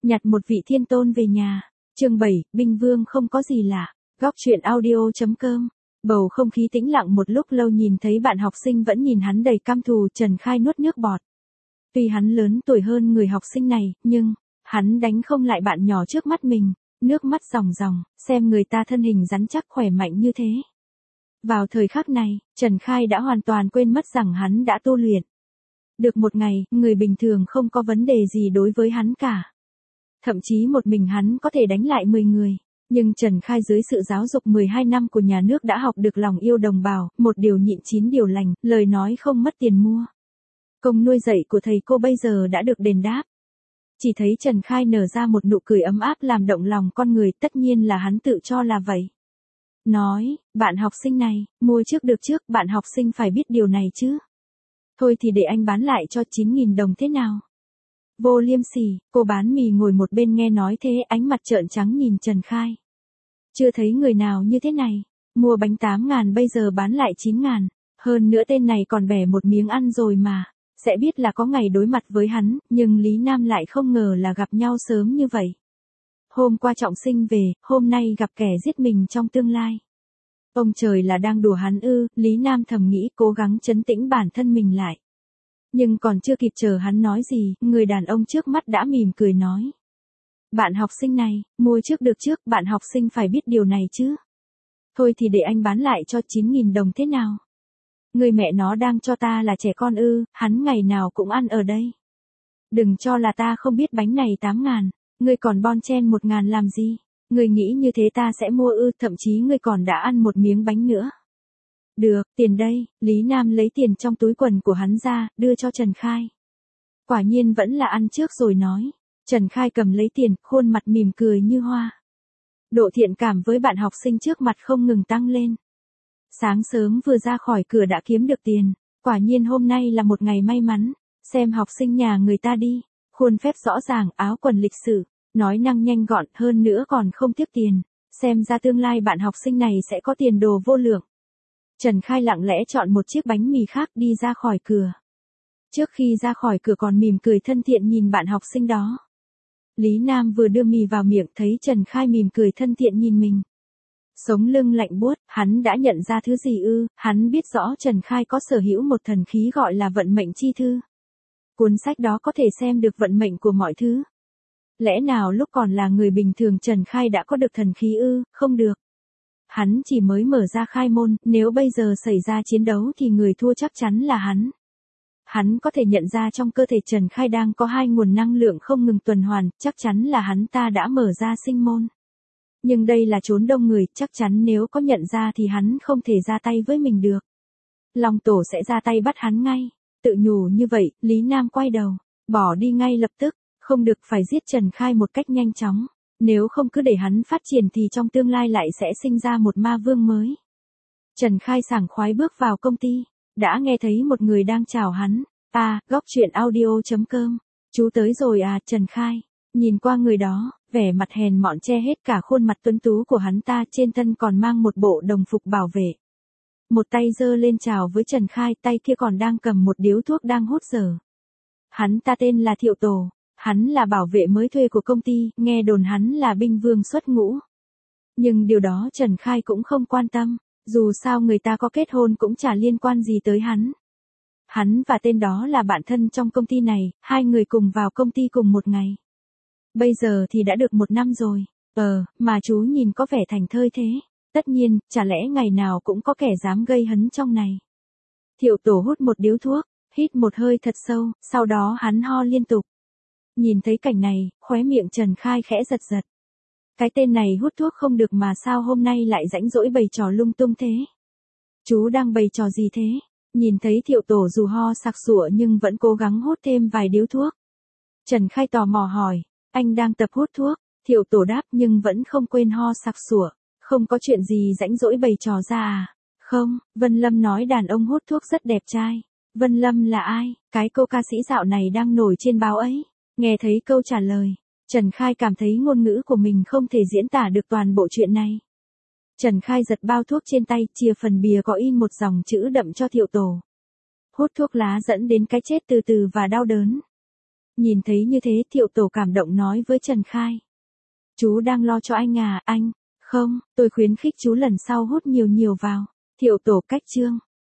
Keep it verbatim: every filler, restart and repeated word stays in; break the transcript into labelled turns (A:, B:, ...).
A: Nhặt một vị thiên tôn về nhà. Chương bảy, Binh Vương không có gì lạ. Góc truyện audio.com. Bầu không khí tĩnh lặng một lúc lâu, nhìn thấy bạn học sinh vẫn nhìn hắn đầy căm thù, Trần Khai nuốt nước bọt. Tuy hắn lớn tuổi hơn người học sinh này, nhưng hắn đánh không lại bạn nhỏ trước mắt mình. Nước mắt ròng ròng, xem người ta thân hình rắn chắc khỏe mạnh như thế. Vào thời khắc này, Trần Khai đã hoàn toàn quên mất rằng hắn đã tu luyện. Được một ngày, người bình thường không có vấn đề gì đối với hắn cả. Thậm chí một mình hắn có thể đánh lại mười người. Nhưng Trần Khai dưới sự giáo dục mười hai năm của nhà nước đã học được lòng yêu đồng bào, một điều nhịn chín điều lành, lời nói không mất tiền mua. Công nuôi dạy của thầy cô bây giờ đã được đền đáp. Chỉ thấy Trần Khai nở ra một nụ cười ấm áp làm động lòng con người, tất nhiên là hắn tự cho là vậy. Nói, bạn học sinh này, mua trước được trước, bạn học sinh phải biết điều này chứ. Thôi thì để anh bán lại cho chín nghìn đồng thế nào? Vô liêm sỉ, cô bán mì ngồi một bên nghe nói thế, ánh mặt trợn trắng nhìn Trần Khai. Chưa thấy người nào như thế này, mua bánh tám ngàn bây giờ bán lại chín ngàn, hơn nữa tên này còn bẻ một miếng ăn rồi mà, sẽ biết là có ngày đối mặt với hắn, nhưng Lý Nam lại không ngờ là gặp nhau sớm như vậy. Hôm qua trọng sinh về, hôm nay gặp kẻ giết mình trong tương lai. Ông trời là đang đùa hắn ư, Lý Nam thầm nghĩ, cố gắng trấn tĩnh bản thân mình lại. Nhưng còn chưa kịp chờ hắn nói gì, người đàn ông trước mắt đã mỉm cười nói. Bạn học sinh này, mua trước được trước, bạn học sinh phải biết điều này chứ. Thôi thì để anh bán lại cho chín nghìn đồng thế nào? Người mẹ nó đang cho ta là trẻ con ư, hắn ngày nào cũng ăn ở đây. Đừng cho là ta không biết bánh này tám ngàn, ngươi còn bon chen một ngàn làm gì? Ngươi nghĩ như thế ta sẽ mua ư, thậm chí ngươi còn đã ăn một miếng bánh nữa. Được, tiền đây, Lý Nam lấy tiền trong túi quần của hắn ra, đưa cho Trần Khai. Quả nhiên vẫn là ăn trước rồi nói. Trần Khai cầm lấy tiền, khuôn mặt mỉm cười như hoa. Độ thiện cảm với bạn học sinh trước mặt không ngừng tăng lên. Sáng sớm vừa ra khỏi cửa đã kiếm được tiền, quả nhiên hôm nay là một ngày may mắn. Xem học sinh nhà người ta đi, khuôn phép rõ ràng, áo quần lịch sự, nói năng nhanh gọn, hơn nữa còn không tiếc tiền. Xem ra tương lai bạn học sinh này sẽ có tiền đồ vô lượng. Trần Khai lặng lẽ chọn một chiếc bánh mì khác đi ra khỏi cửa. Trước khi ra khỏi cửa còn mỉm cười thân thiện nhìn bạn học sinh đó. Lý Nam vừa đưa mì vào miệng thấy Trần Khai mỉm cười thân thiện nhìn mình. Sống lưng lạnh buốt, hắn đã nhận ra thứ gì ư, hắn biết rõ Trần Khai có sở hữu một thần khí gọi là vận mệnh chi thư. Cuốn sách đó có thể xem được vận mệnh của mọi thứ. Lẽ nào lúc còn là người bình thường Trần Khai đã có được thần khí ư, không được. Hắn chỉ mới mở ra khai môn, nếu bây giờ xảy ra chiến đấu thì người thua chắc chắn là hắn. Hắn có thể nhận ra trong cơ thể Trần Khai đang có hai nguồn năng lượng không ngừng tuần hoàn, chắc chắn là hắn ta đã mở ra sinh môn. Nhưng đây là chốn đông người, chắc chắn nếu có nhận ra thì hắn không thể ra tay với mình được. Long Tổ sẽ ra tay bắt hắn ngay. Tự nhủ như vậy, Lý Nam quay đầu, bỏ đi ngay lập tức, không được phải giết Trần Khai một cách nhanh chóng. Nếu không cứ để hắn phát triển thì trong tương lai lại sẽ sinh ra một ma vương mới. Trần Khai sảng khoái bước vào công ty, đã nghe thấy một người đang chào hắn. À, góc truyện audio.com, chú tới rồi à, Trần Khai. Nhìn qua người đó, vẻ mặt hèn mọn che hết cả khuôn mặt tuấn tú của hắn ta, trên thân còn mang một bộ đồng phục bảo vệ. Một tay giơ lên chào với Trần Khai, tay kia còn đang cầm một điếu thuốc đang hút dở. Hắn ta tên là Thiệu Tổ. Hắn là bảo vệ mới thuê của công ty, nghe đồn hắn là binh vương xuất ngũ. Nhưng điều đó Trần Khai cũng không quan tâm, dù sao người ta có kết hôn cũng chả liên quan gì tới hắn. Hắn và tên đó là bạn thân trong công ty này, hai người cùng vào công ty cùng một ngày. Bây giờ thì đã được một năm rồi, ờ, mà chú nhìn có vẻ thành thơi thế. Tất nhiên, chả lẽ ngày nào cũng có kẻ dám gây hấn trong này. Thiệu Tổ hút một điếu thuốc, hít một hơi thật sâu, sau đó hắn ho liên tục. Nhìn thấy cảnh này, khóe miệng Trần Khai khẽ giật giật. Cái tên này hút thuốc không được mà sao hôm nay lại rãnh rỗi bày trò lung tung thế? Chú đang bày trò gì thế? Nhìn thấy Thiệu Tổ dù ho sặc sụa nhưng vẫn cố gắng hút thêm vài điếu thuốc. Trần Khai tò mò hỏi, anh đang tập hút thuốc? Thiệu Tổ đáp nhưng vẫn không quên ho sặc sụa. Không có chuyện gì rãnh rỗi bày trò ra à? Không, Vân Lâm nói đàn ông hút thuốc rất đẹp trai. Vân Lâm là ai? Cái cô ca sĩ dạo này đang nổi trên báo ấy. Nghe thấy câu trả lời, Trần Khai cảm thấy ngôn ngữ của mình không thể diễn tả được toàn bộ chuyện này. Trần Khai giật bao thuốc trên tay, chìa phần bìa có in một dòng chữ đậm cho Thiệu Tổ. Hút thuốc lá dẫn đến cái chết từ từ và đau đớn. Nhìn thấy như thế Thiệu Tổ cảm động nói với Trần Khai. Chú đang lo cho anh à, anh? Không, tôi khuyến khích chú lần sau hút nhiều nhiều vào. Thiệu Tổ cách chương.